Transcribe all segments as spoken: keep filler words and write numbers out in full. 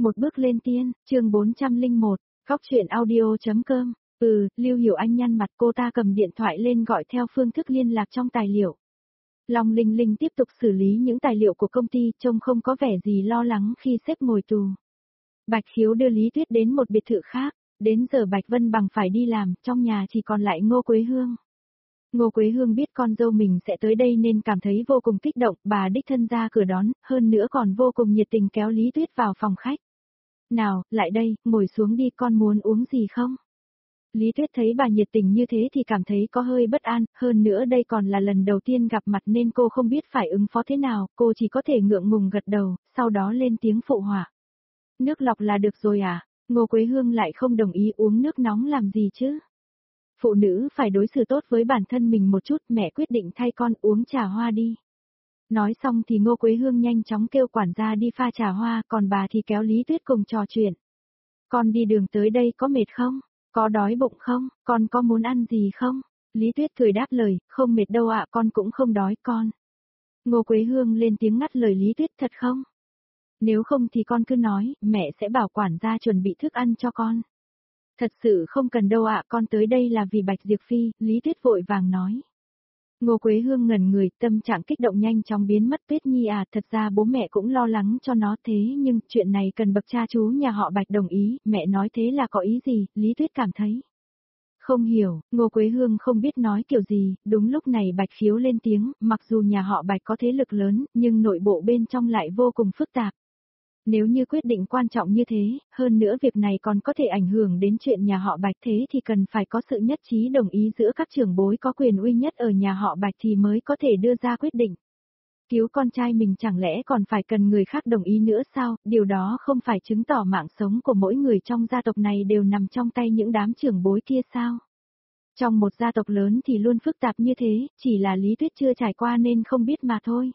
Một bước lên tiên, chương bốn trăm lẻ một, Góc truyện audio.com. Ừ, Lưu Hiểu Anh nhăn mặt, cô ta cầm điện thoại lên gọi theo phương thức liên lạc trong tài liệu. Long Linh Linh tiếp tục xử lý những tài liệu của công ty, trông không có vẻ gì lo lắng khi sếp ngồi tù. Bạch Khiếu đưa Lý Tuyết đến một biệt thự khác, đến giờ Bạch Vân Bằng phải đi làm, trong nhà chỉ còn lại Ngô Quế Hương. Ngô Quế Hương biết con dâu mình sẽ tới đây nên cảm thấy vô cùng kích động, bà đích thân ra cửa đón, hơn nữa còn vô cùng nhiệt tình kéo Lý Tuyết vào phòng khách. Nào, lại đây, ngồi xuống đi, con muốn uống gì không? Lý Tuyết thấy bà nhiệt tình như thế thì cảm thấy có hơi bất an, hơn nữa đây còn là lần đầu tiên gặp mặt nên cô không biết phải ứng phó thế nào, cô chỉ có thể ngượng ngùng gật đầu, sau đó lên tiếng phụ họa. Nước lọc là được rồi à? Ngô Quế Hương lại không đồng ý, uống nước nóng làm gì chứ? Phụ nữ phải đối xử tốt với bản thân mình một chút, mẹ quyết định thay con uống trà hoa đi. Nói xong thì Ngô Quế Hương nhanh chóng kêu quản gia đi pha trà hoa, còn bà thì kéo Lý Tuyết cùng trò chuyện. Con đi đường tới đây có mệt không? Có đói bụng không? Con có muốn ăn gì không? Lý Tuyết cười đáp lời, không mệt đâu ạ, con cũng không đói con. Ngô Quế Hương lên tiếng ngắt lời Lý Tuyết, thật không? Nếu không thì con cứ nói, mẹ sẽ bảo quản gia chuẩn bị thức ăn cho con. Thật sự không cần đâu ạ, con tới đây là vì Bạch Diệp Phi, Lý Tuyết vội vàng nói. Ngô Quế Hương ngẩn người, tâm trạng kích động nhanh chóng biến mất. Tuyết Nhi à, thật ra bố mẹ cũng lo lắng cho nó thế nhưng chuyện này cần bậc cha chú nhà họ Bạch đồng ý, mẹ nói thế là có ý gì, Lý Tuyết cảm thấy. Không hiểu, Ngô Quế Hương không biết nói kiểu gì, đúng lúc này Bạch Khiếu lên tiếng, mặc dù nhà họ Bạch có thế lực lớn, nhưng nội bộ bên trong lại vô cùng phức tạp. Nếu như quyết định quan trọng như thế, hơn nữa việc này còn có thể ảnh hưởng đến chuyện nhà họ Bạch thế thì cần phải có sự nhất trí đồng ý giữa các trưởng bối có quyền uy nhất ở nhà họ Bạch thì mới có thể đưa ra quyết định. Cứu con trai mình chẳng lẽ còn phải cần người khác đồng ý nữa sao, điều đó không phải chứng tỏ mạng sống của mỗi người trong gia tộc này đều nằm trong tay những đám trưởng bối kia sao? Trong một gia tộc lớn thì luôn phức tạp như thế, chỉ là Lý Tuyết chưa trải qua nên không biết mà thôi.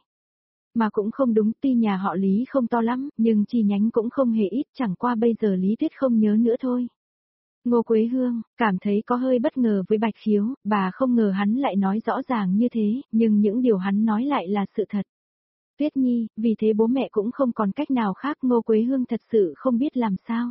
Mà cũng không đúng, tuy nhà họ Lý không to lắm, nhưng chi nhánh cũng không hề ít, chẳng qua bây giờ Lý Tuyết không nhớ nữa thôi. Ngô Quế Hương, cảm thấy có hơi bất ngờ với Bạch Khiếu, bà không ngờ hắn lại nói rõ ràng như thế, nhưng những điều hắn nói lại là sự thật. Tuyết Nhi, vì thế bố mẹ cũng không còn cách nào khác, Ngô Quế Hương thật sự không biết làm sao.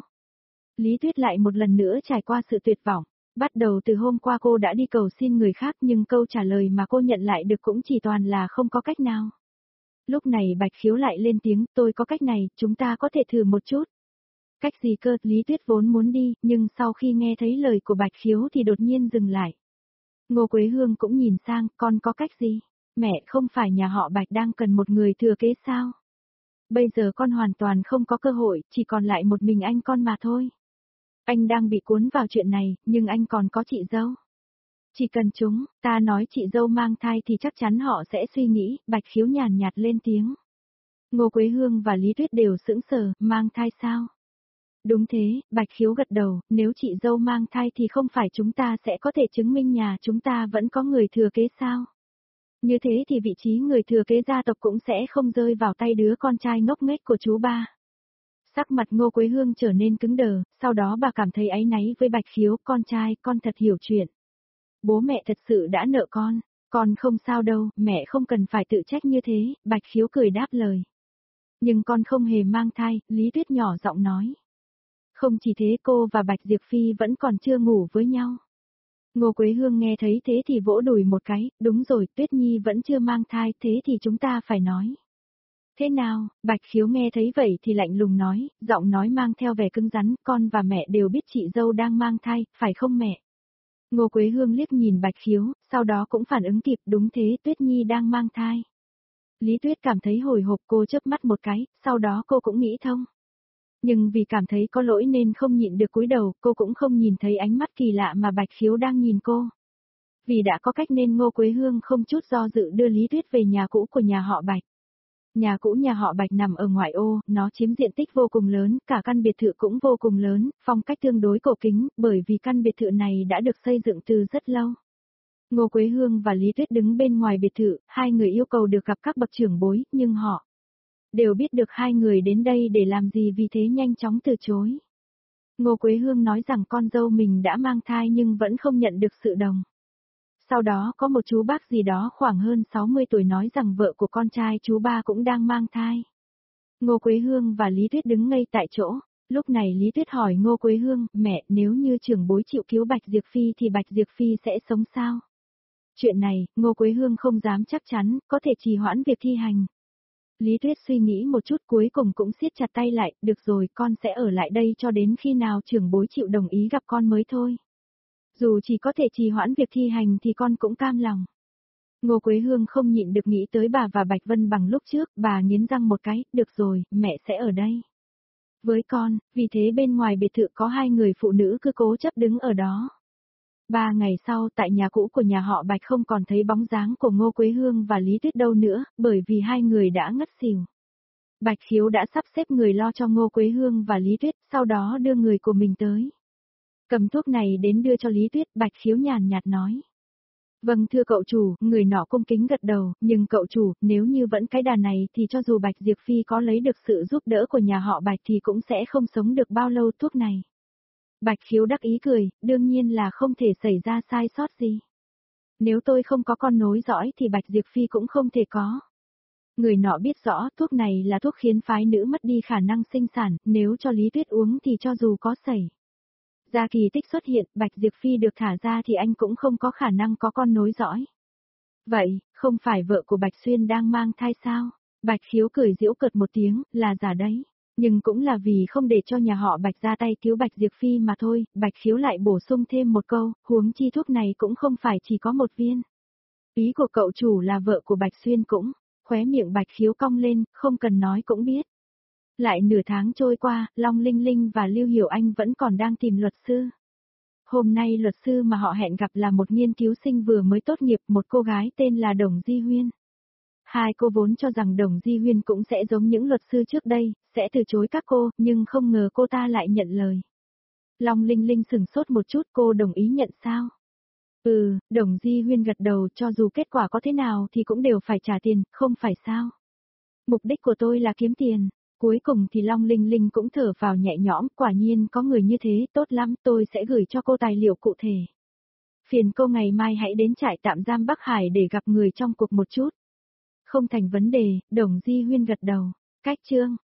Lý Tuyết lại một lần nữa trải qua sự tuyệt vọng. Bắt đầu từ hôm qua cô đã đi cầu xin người khác nhưng câu trả lời mà cô nhận lại được cũng chỉ toàn là không có cách nào. Lúc này Bạch Khiếu lại lên tiếng, tôi có cách này, chúng ta có thể thử một chút. Cách gì cơ? Lý Tuyết vốn muốn đi, nhưng sau khi nghe thấy lời của Bạch Khiếu thì đột nhiên dừng lại. Ngô Quế Hương cũng nhìn sang, con có cách gì? Mẹ, không phải nhà họ Bạch đang cần một người thừa kế sao? Bây giờ con hoàn toàn không có cơ hội, chỉ còn lại một mình anh con mà thôi. Anh đang bị cuốn vào chuyện này, nhưng anh còn có chị dâu. Chỉ cần chúng, ta nói chị dâu mang thai thì chắc chắn họ sẽ suy nghĩ, Bạch Khiếu nhàn nhạt lên tiếng. Ngô Quế Hương và Lý Tuyết đều sững sờ, mang thai sao? Đúng thế, Bạch Khiếu gật đầu, nếu chị dâu mang thai thì không phải chúng ta sẽ có thể chứng minh nhà chúng ta vẫn có người thừa kế sao? Như thế thì vị trí người thừa kế gia tộc cũng sẽ không rơi vào tay đứa con trai ngốc nghếch của chú ba. Sắc mặt Ngô Quế Hương trở nên cứng đờ, sau đó bà cảm thấy áy náy với Bạch Khiếu, con trai, con thật hiểu chuyện. Bố mẹ thật sự đã nợ con, con không sao đâu, mẹ không cần phải tự trách như thế, Bạch Khiếu cười đáp lời. Nhưng con không hề mang thai, Lý Tuyết nhỏ giọng nói. Không chỉ thế, cô và Bạch Diệp Phi vẫn còn chưa ngủ với nhau. Ngô Quế Hương nghe thấy thế thì vỗ đùi một cái, đúng rồi, Tuyết Nhi vẫn chưa mang thai, thế thì chúng ta phải nói. Thế nào? Bạch Khiếu nghe thấy vậy thì lạnh lùng nói, giọng nói mang theo vẻ cứng rắn, con và mẹ đều biết chị dâu đang mang thai, phải không mẹ? Ngô Quế Hương liếc nhìn Bạch Khiếu, sau đó cũng phản ứng kịp, đúng thế, Tuyết Nhi đang mang thai. Lý Tuyết cảm thấy hồi hộp, cô chớp mắt một cái, sau đó cô cũng nghĩ thông. Nhưng vì cảm thấy có lỗi nên không nhịn được cúi đầu, cô cũng không nhìn thấy ánh mắt kỳ lạ mà Bạch Khiếu đang nhìn cô. Vì đã có cách nên Ngô Quế Hương không chút do dự đưa Lý Tuyết về nhà cũ của nhà họ Bạch. Nhà cũ nhà họ Bạch nằm ở ngoại ô, nó chiếm diện tích vô cùng lớn, cả căn biệt thự cũng vô cùng lớn, phong cách tương đối cổ kính, bởi vì căn biệt thự này đã được xây dựng từ rất lâu. Ngô Quế Hương và Lý Tuyết đứng bên ngoài biệt thự, hai người yêu cầu được gặp các bậc trưởng bối, nhưng họ đều biết được hai người đến đây để làm gì vì thế nhanh chóng từ chối. Ngô Quế Hương nói rằng con dâu mình đã mang thai nhưng vẫn không nhận được sự đồng. Sau đó có một chú bác gì đó khoảng hơn sáu mươi tuổi nói rằng vợ của con trai chú ba cũng đang mang thai. Ngô Quế Hương và Lý Tuyết đứng ngây tại chỗ. Lúc này Lý Tuyết hỏi Ngô Quế Hương, mẹ, nếu như trưởng bối chịu cứu Bạch Diệp Phi thì Bạch Diệp Phi sẽ sống sao? Chuyện này, Ngô Quế Hương không dám chắc chắn, có thể trì hoãn việc thi hành. Lý Tuyết suy nghĩ một chút cuối cùng cũng siết chặt tay lại, được rồi, con sẽ ở lại đây cho đến khi nào trưởng bối chịu đồng ý gặp con mới thôi. Dù chỉ có thể trì hoãn việc thi hành thì con cũng cam lòng. Ngô Quế Hương không nhịn được nghĩ tới bà và Bạch Vân bằng lúc trước, bà nghiến răng một cái, được rồi, mẹ sẽ ở đây. Với con, vì thế bên ngoài biệt thự có hai người phụ nữ cứ cố chấp đứng ở đó. Ba ngày sau, tại nhà cũ của nhà họ Bạch không còn thấy bóng dáng của Ngô Quế Hương và Lý Tuyết đâu nữa, bởi vì hai người đã ngất xỉu. Bạch Khiếu đã sắp xếp người lo cho Ngô Quế Hương và Lý Tuyết, sau đó đưa người của mình tới. Cầm thuốc này đến đưa cho Lý Tuyết, Bạch Khiếu nhàn nhạt nói. Vâng thưa cậu chủ, người nọ cung kính gật đầu, nhưng cậu chủ, nếu như vẫn cái đà này thì cho dù Bạch Diệp Phi có lấy được sự giúp đỡ của nhà họ Bạch thì cũng sẽ không sống được bao lâu thuốc này. Bạch Khiếu đắc ý cười, đương nhiên là không thể xảy ra sai sót gì. Nếu tôi không có con nối dõi thì Bạch Diệp Phi cũng không thể có. Người nọ biết rõ thuốc này là thuốc khiến phái nữ mất đi khả năng sinh sản, nếu cho Lý Tuyết uống thì cho dù có xảy ra kỳ tích xuất hiện, Bạch Diệp Phi được thả ra thì anh cũng không có khả năng có con nối dõi. Vậy, không phải vợ của Bạch Xuyên đang mang thai sao? Bạch Khiếu cười giễu cợt một tiếng, là giả đấy. Nhưng cũng là vì không để cho nhà họ Bạch ra tay cứu Bạch Diệp Phi mà thôi, Bạch Khiếu lại bổ sung thêm một câu, huống chi thuốc này cũng không phải chỉ có một viên. Ý của cậu chủ là vợ của Bạch Xuyên cũng, khóe miệng Bạch Khiếu cong lên, không cần nói cũng biết. Lại nửa tháng trôi qua, Long Linh Linh và Lưu Hiểu Anh vẫn còn đang tìm luật sư. Hôm nay luật sư mà họ hẹn gặp là một nghiên cứu sinh vừa mới tốt nghiệp, một cô gái tên là Đồng Di Huyên. Hai cô vốn cho rằng Đồng Di Huyên cũng sẽ giống những luật sư trước đây, sẽ từ chối các cô, nhưng không ngờ cô ta lại nhận lời. Long Linh Linh sửng sốt một chút, cô đồng ý nhận sao? Ừ, Đồng Di Huyên gật đầu, cho dù kết quả có thế nào thì cũng đều phải trả tiền, không phải sao? Mục đích của tôi là kiếm tiền. Cuối cùng thì Long Linh Linh cũng thở vào nhẹ nhõm, quả nhiên có người như thế, tốt lắm, tôi sẽ gửi cho cô tài liệu cụ thể. Phiền cô ngày mai hãy đến trại tạm giam Bắc Hải để gặp người trong cuộc một chút. Không thành vấn đề, Đồng Di Huyên gật đầu. Cách chương